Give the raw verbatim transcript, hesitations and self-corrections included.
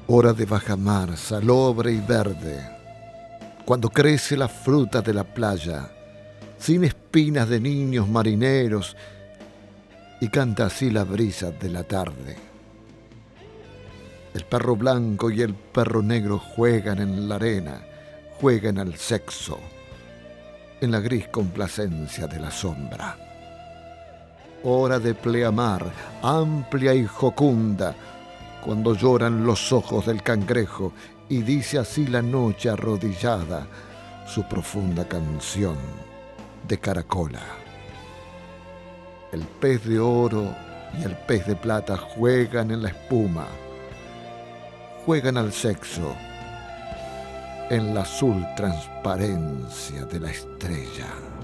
Hora de bajamar, salobre y verde, cuando crece la fruta de la playa, sin espinas de niños marineros, y canta así la brisa de la tarde. El perro blanco y el perro negro juegan en la arena, juegan al sexo, en la gris complacencia de la sombra. Hora de pleamar, amplia y jocunda, cuando lloran los ojos del cangrejo y dice así la noche arrodillada su profunda canción de caracola. El pez de oro y el pez de plata juegan en la espuma, juegan al sexo en la azul transparencia de la estrella.